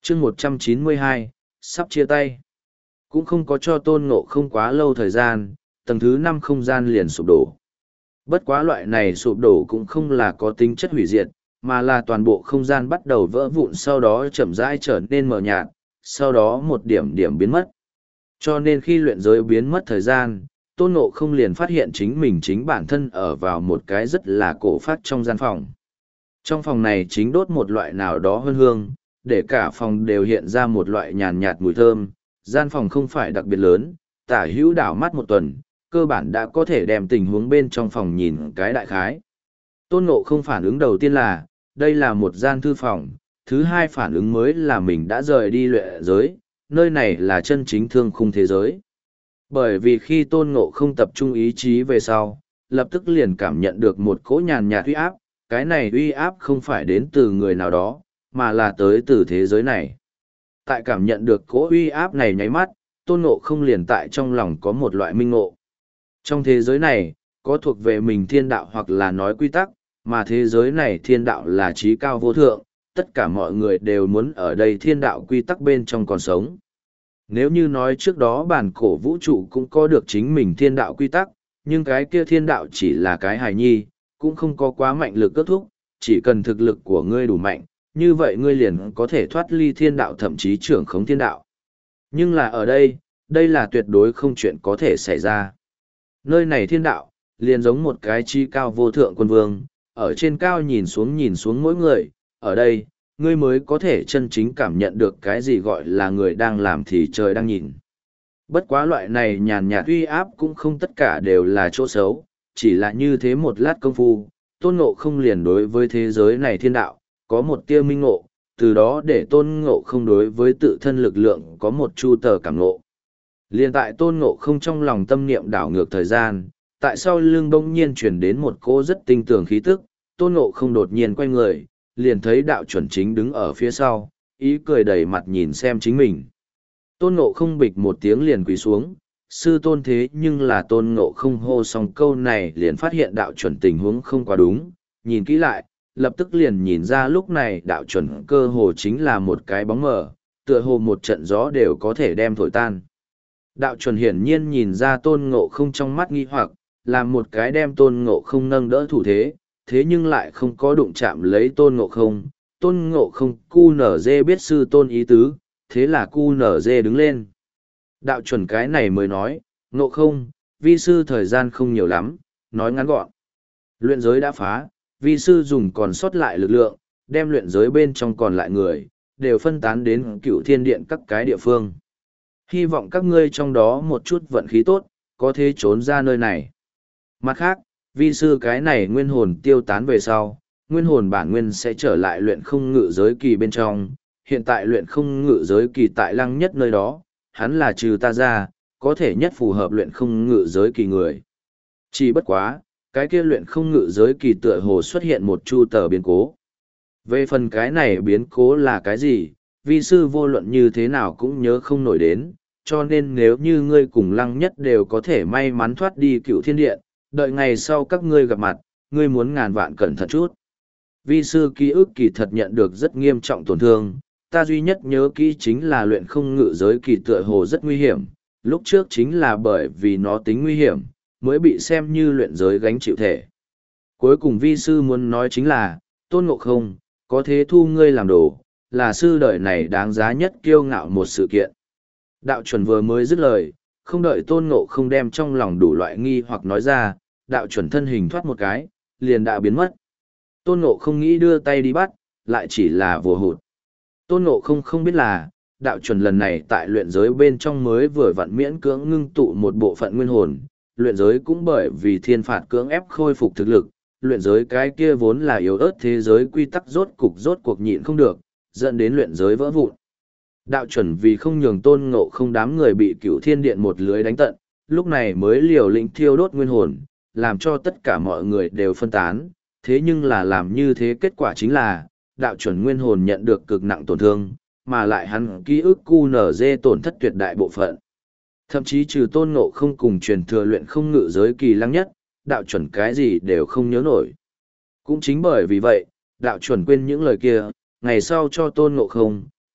chương 192, sắp chia tay. Cũng không có cho tôn ngộ không quá lâu thời gian, tầng thứ 5 không gian liền sụp đổ. Bất quá loại này sụp đổ cũng không là có tính chất hủy diệt, mà là toàn bộ không gian bắt đầu vỡ vụn, sau đó chậm rãi trở nên mờ nhạt, sau đó một điểm điểm biến mất. Cho nên khi luyện giới biến mất thời gian, tôn ngộ không liền phát hiện chính mình chính bản thân ở vào một cái rất là cổ phát trong gian phòng. Trong phòng này chính đốt một loại nào đó hơn hương, để cả phòng đều hiện ra một loại nhàn nhạt mùi thơm. Gian phòng không phải đặc biệt lớn, tả hữu đảo mắt một tuần, cơ bản đã có thể đem tình huống bên trong phòng nhìn cái đại khái. Tôn Ngộ không phản ứng đầu tiên là, đây là một gian thư phòng, thứ hai phản ứng mới là mình đã rời đi luyện giới, nơi này là chân chính thương khung thế giới. Bởi vì khi Tôn Ngộ không tập trung ý chí về sau, lập tức liền cảm nhận được một cỗ nhàn nhạt uy áp, cái này uy áp không phải đến từ người nào đó, mà là tới từ thế giới này. Tại cảm nhận được cỗ uy áp này nháy mắt, Tôn Ngộ không liền tại trong lòng có một loại minh ngộ. Trong thế giới này, có thuộc về mình thiên đạo hoặc là nói quy tắc, mà thế giới này thiên đạo là trí cao vô thượng, tất cả mọi người đều muốn ở đây thiên đạo quy tắc bên trong còn sống. Nếu như nói trước đó bản cổ vũ trụ cũng có được chính mình thiên đạo quy tắc, nhưng cái kia thiên đạo chỉ là cái hài nhi, cũng không có quá mạnh lực kết thúc, chỉ cần thực lực của ngươi đủ mạnh, như vậy ngươi liền có thể thoát ly thiên đạo, thậm chí trưởng khống thiên đạo. Nhưng là ở đây, đây là tuyệt đối không chuyện có thể xảy ra. Nơi này thiên đạo, liền giống một cái chi cao vô thượng quân vương, ở trên cao nhìn xuống mỗi người, ở đây, ngươi mới có thể chân chính cảm nhận được cái gì gọi là người đang làm thì trời đang nhìn. Bất quá loại này nhàn nhạt uy áp cũng không tất cả đều là chỗ xấu, chỉ là như thế một lát công phu, Tôn Ngộ không liền đối với thế giới này thiên đạo, có một tia minh ngộ, từ đó để Tôn Ngộ không đối với tự thân lực lượng có một chu tờ cảm ngộ. Liền tại Tôn Ngộ không trong lòng tâm niệm đảo ngược thời gian, tại sau lưng bỗng nhiên chuyển đến một cô rất tinh tường khí tức, Tôn Ngộ không đột nhiên quay người, liền thấy đạo chuẩn chính đứng ở phía sau, ý cười đầy mặt nhìn xem chính mình. Tôn Ngộ không bịch một tiếng liền quỳ xuống, sư tôn thế nhưng là Tôn Ngộ không hô xong câu này liền phát hiện đạo chuẩn tình huống không quá đúng, nhìn kỹ lại, lập tức liền nhìn ra lúc này đạo chuẩn cơ hồ chính là một cái bóng mờ, tựa hồ một trận gió đều có thể đem thổi tan. Đạo chuẩn hiển nhiên nhìn ra Tôn Ngộ không trong mắt nghi hoặc, làm một cái đem Tôn Ngộ không nâng đỡ thủ thế, thế nhưng lại không có đụng chạm lấy Tôn Ngộ không. Tôn Ngộ không cu nở dê biết sư tôn ý tứ, thế là cu nở dê đứng lên. Đạo chuẩn cái này mới nói, Ngộ không, vi sư thời gian không nhiều lắm, nói ngắn gọn. Luyện giới đã phá, vi sư dùng còn sót lại lực lượng, đem luyện giới bên trong còn lại người, đều phân tán đến Cửu Thiên Điện các cái địa phương. Hy vọng các ngươi trong đó một chút vận khí tốt, có thể trốn ra nơi này. Mặt khác, vi sư cái này nguyên hồn tiêu tán về sau, nguyên hồn bản nguyên sẽ trở lại luyện không ngự giới kỳ bên trong. Hiện tại luyện không ngự giới kỳ tại Lăng Nhất nơi đó, hắn là trừ ta ra, có thể nhất phù hợp luyện không ngự giới kỳ người. Chỉ bất quá, cái kia luyện không ngự giới kỳ tựa hồ xuất hiện một chu tờ biến cố. Về phần cái này biến cố là cái gì, vi sư vô luận như thế nào cũng nhớ không nổi đến, cho nên nếu như ngươi cùng Lăng Nhất đều có thể may mắn thoát đi Cửu Thiên Điện, đợi ngày sau các ngươi gặp mặt, ngươi muốn ngàn vạn cẩn thận chút. Vi sư ký ức kỳ thật nhận được rất nghiêm trọng tổn thương, ta duy nhất nhớ kỹ chính là luyện không ngự giới kỳ tựa hồ rất nguy hiểm, lúc trước chính là bởi vì nó tính nguy hiểm, mới bị xem như luyện giới gánh chịu thể. Cuối cùng vi sư muốn nói chính là, Tôn Ngộ không, có thế thu ngươi làm đồ, là sư đời này đáng giá nhất kiêu ngạo một sự kiện. Đạo chuẩn vừa mới dứt lời, không đợi Tôn Ngộ không đem trong lòng đủ loại nghi hoặc nói ra, đạo chuẩn thân hình thoát một cái, liền đã biến mất. Tôn Ngộ không nghĩ đưa tay đi bắt, lại chỉ là vồ hụt. Tôn Ngộ không không biết là, đạo chuẩn lần này tại luyện giới bên trong mới vừa vặn miễn cưỡng ngưng tụ một bộ phận nguyên hồn, luyện giới cũng bởi vì thiên phạt cưỡng ép khôi phục thực lực, luyện giới cái kia vốn là yếu ớt thế giới quy tắc rốt cuộc nhịn không được, dẫn đến luyện giới vỡ vụn. Đạo chuẩn vì không nhường Tôn Ngộ không đám người bị Cửu Thiên Điện một lưới đánh tận, lúc này mới liều lĩnh thiêu đốt nguyên hồn, làm cho tất cả mọi người đều phân tán, thế nhưng là làm như thế kết quả chính là, đạo chuẩn nguyên hồn nhận được cực nặng tổn thương, mà lại hắn ký ức QNZ tổn thất tuyệt đại bộ phận. Thậm chí trừ Tôn Ngộ không cùng truyền thừa luyện không ngự giới kỳ Lăng Nhất, đạo chuẩn cái gì đều không nhớ nổi. Cũng chính bởi vì vậy, đạo chuẩn quên những lời kia, ngày sau cho Tôn Ngộ không,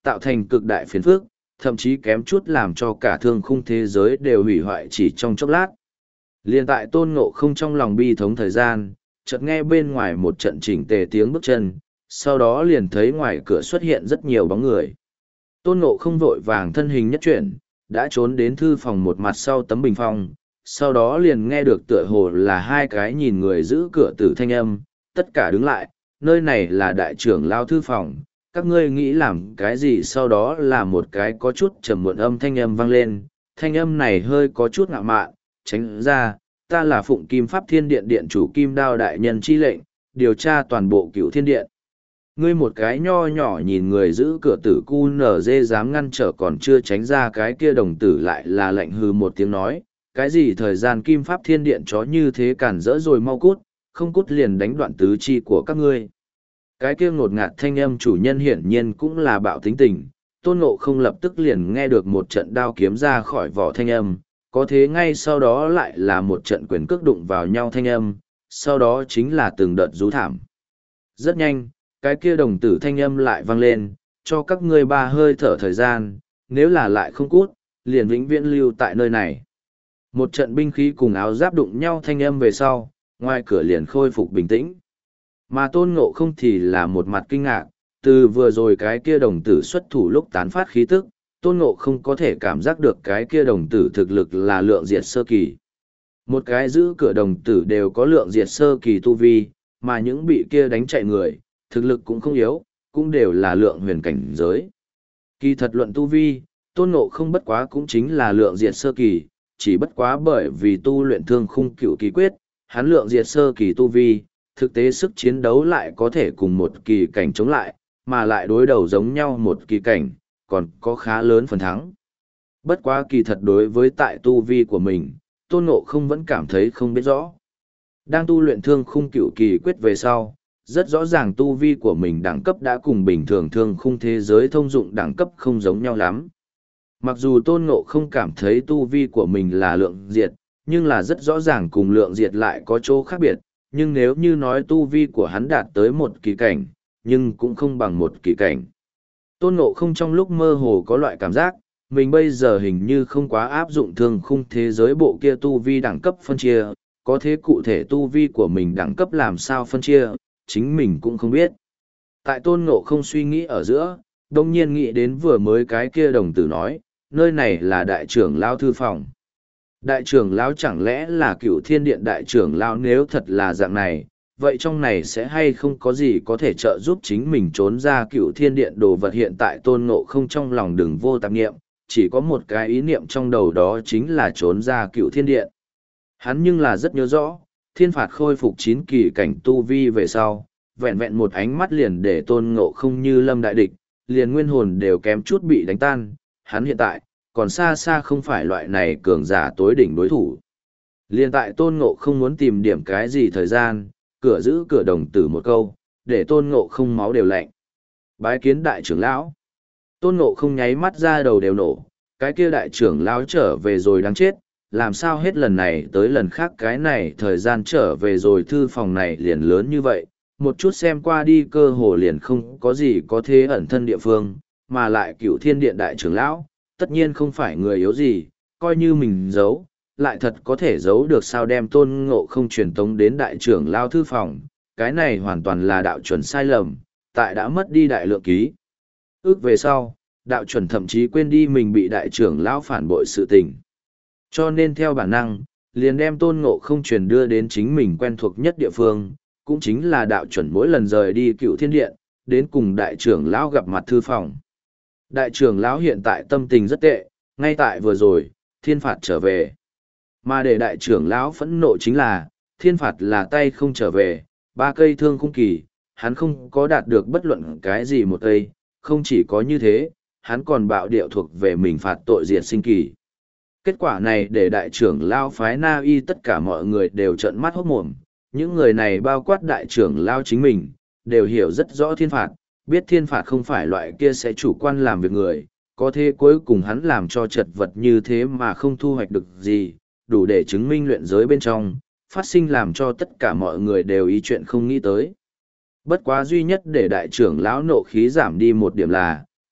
tạo thành cực đại phiền phức, thậm chí kém chút làm cho cả thương khung thế giới đều hủy hoại chỉ trong chốc lát. Liên tại Tôn Ngộ Không trong lòng bi thống thời gian, chợt nghe bên ngoài một trận chỉnh tề tiếng bước chân, sau đó liền thấy ngoài cửa xuất hiện rất nhiều bóng người. Tôn Ngộ Không vội vàng thân hình nhất chuyển, đã trốn đến thư phòng một mặt sau tấm bình phong, sau đó liền nghe được tựa hồ là hai cái nhìn người giữ cửa tử thanh âm, tất cả đứng lại, nơi này là đại trưởng lao thư phòng, các ngươi nghĩ làm cái gì, sau đó là một cái có chút trầm muộn âm thanh âm vang lên, thanh âm này hơi có chút ngạo mạn, tránh ra, ta là Phụng Kim Pháp Thiên Điện Điện chủ Kim Đao Đại Nhân chi lệnh, điều tra toàn bộ Cửu Thiên Điện. Ngươi một cái nho nhỏ nhìn người giữ cửa tử cu nở dê dám ngăn trở còn chưa tránh ra cái kia đồng tử lại là lạnh hừ một tiếng nói, cái gì thời gian Kim Pháp Thiên Điện chó như thế cản rỡ rồi mau cút, không cút liền đánh đoạn tứ chi của các ngươi. Cái kia ngột ngạt thanh âm chủ nhân hiển nhiên cũng là bạo tính tình, Tôn Ngộ Không lập tức liền nghe được một trận đao kiếm ra khỏi vỏ thanh âm, có thế ngay sau đó lại là một trận quyền cước đụng vào nhau thanh âm, sau đó chính là từng đợt rú thảm. Rất nhanh, cái kia đồng tử thanh âm lại vang lên, cho các ngươi 3 hơi thở thời gian, nếu là lại không cút, liền vĩnh viễn lưu tại nơi này. Một trận binh khí cùng áo giáp đụng nhau thanh âm về sau, ngoài cửa liền khôi phục bình tĩnh. Mà Tôn Ngộ Không thì là một mặt kinh ngạc, từ vừa rồi cái kia đồng tử xuất thủ lúc tán phát khí tức, Tôn Ngộ Không có thể cảm giác được cái kia đồng tử thực lực là lượng diệt sơ kỳ. Một cái giữ cửa đồng tử đều có lượng diệt sơ kỳ tu vi, mà những bị kia đánh chạy người, thực lực cũng không yếu, cũng đều là lượng huyền cảnh giới. Kỳ thật luận tu vi, Tôn Ngộ Không bất quá cũng chính là lượng diệt sơ kỳ, chỉ bất quá bởi vì tu luyện thương khung cửu kỳ quyết, hắn lượng diệt sơ kỳ tu vi, thực tế sức chiến đấu lại có thể cùng một kỳ cảnh chống lại, mà lại đối đầu giống nhau một kỳ cảnh, còn có khá lớn phần thắng. Bất quá kỳ thật đối với tại tu vi của mình, Tôn Ngộ Không vẫn cảm thấy không biết rõ. Đang tu luyện thương khung cửu kỳ quyết về sau, rất rõ ràng tu vi của mình đẳng cấp đã cùng bình thường thương khung thế giới thông dụng đẳng cấp không giống nhau lắm. Mặc dù Tôn Ngộ Không cảm thấy tu vi của mình là lượng diệt, nhưng là rất rõ ràng cùng lượng diệt lại có chỗ khác biệt, nhưng nếu như nói tu vi của hắn đạt tới một kỳ cảnh, nhưng cũng không bằng một kỳ cảnh. Tôn Ngộ Không trong lúc mơ hồ có loại cảm giác, mình bây giờ hình như không quá áp dụng thương khung thế giới bộ kia tu vi đẳng cấp phân chia, có thế cụ thể tu vi của mình đẳng cấp làm sao phân chia, chính mình cũng không biết. Tại Tôn Ngộ Không suy nghĩ ở giữa, đông nhiên nghĩ đến vừa mới cái kia đồng tử nói, nơi này là đại trưởng lao thư phòng. Đại trưởng lão chẳng lẽ là Cửu Thiên Điện đại trưởng lão, nếu thật là dạng này, vậy trong này sẽ hay không có gì có thể trợ giúp chính mình trốn ra Cửu Thiên Điện đồ vật. Hiện tại Tôn Ngộ Không trong lòng đừng vô tạp niệm, chỉ có một cái ý niệm trong đầu, đó chính là trốn ra Cửu Thiên Điện. Hắn nhưng là rất nhớ rõ, thiên phạt khôi phục 9 kỳ cảnh tu vi về sau, vẹn vẹn một ánh mắt liền để Tôn Ngộ Không như lâm đại địch, liền nguyên hồn đều kém chút bị đánh tan. Hắn hiện tại còn xa xa không phải loại này cường giả tối đỉnh đối thủ. Liên tại Tôn Ngộ Không muốn tìm điểm cái gì thời gian, cửa giữ cửa đồng tử một câu, để Tôn Ngộ Không máu đều lạnh. Bái kiến đại trưởng lão. Tôn Ngộ Không nháy mắt ra đầu đều nổ, cái kia đại trưởng lão trở về rồi đáng chết, làm sao hết lần này tới lần khác cái này thời gian trở về rồi thư phòng này liền lớn như vậy, một chút xem qua đi cơ hồ liền không có gì có thế ẩn thân địa phương, mà lại Cửu Thiên Điện đại trưởng lão, tất nhiên không phải người yếu gì, coi như mình giấu, lại thật có thể giấu được sao. Đem Tôn Ngộ Không truyền tống đến đại trưởng lao thư phòng, cái này hoàn toàn là đạo chuẩn sai lầm, tại đã mất đi đại lượng ký ức về sau, đạo chuẩn thậm chí quên đi mình bị đại trưởng lão phản bội sự tình. Cho nên theo bản năng, liền đem Tôn Ngộ Không truyền đưa đến chính mình quen thuộc nhất địa phương, cũng chính là đạo chuẩn mỗi lần rời đi Cửu Thiên Điện, đến cùng đại trưởng lão gặp mặt thư phòng. Đại trưởng lão hiện tại tâm tình rất tệ, ngay tại vừa rồi, thiên phạt trở về. Mà để đại trưởng lão phẫn nộ chính là, thiên phạt là tay không trở về, 3 cây thương khung kỳ, hắn không có đạt được bất luận cái gì một cây, không chỉ có như thế, hắn còn bạo điệu thuộc về mình phạt tội diệt sinh kỳ. Kết quả này để đại trưởng lão phái Na Y tất cả mọi người đều trợn mắt hốt mồm, những người này bao quát đại trưởng lão chính mình, đều hiểu rất rõ thiên phạt, biết thiên phạt không phải loại kia sẽ chủ quan làm việc người, có thế cuối cùng hắn làm cho chật vật như thế mà không thu hoạch được gì, đủ để chứng minh luyện giới bên trong, phát sinh làm cho tất cả mọi người đều ý chuyện không nghĩ tới. Bất quá duy nhất để đại trưởng lão nộ khí giảm đi một điểm là,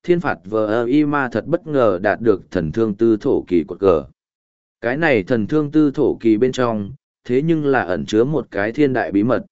thiên phạt vờ y ma thật bất ngờ đạt được thần thương tư thổ kỳ cột cờ. Cái này thần thương tư thổ kỳ bên trong, thế nhưng là ẩn chứa một cái thiên đại bí mật.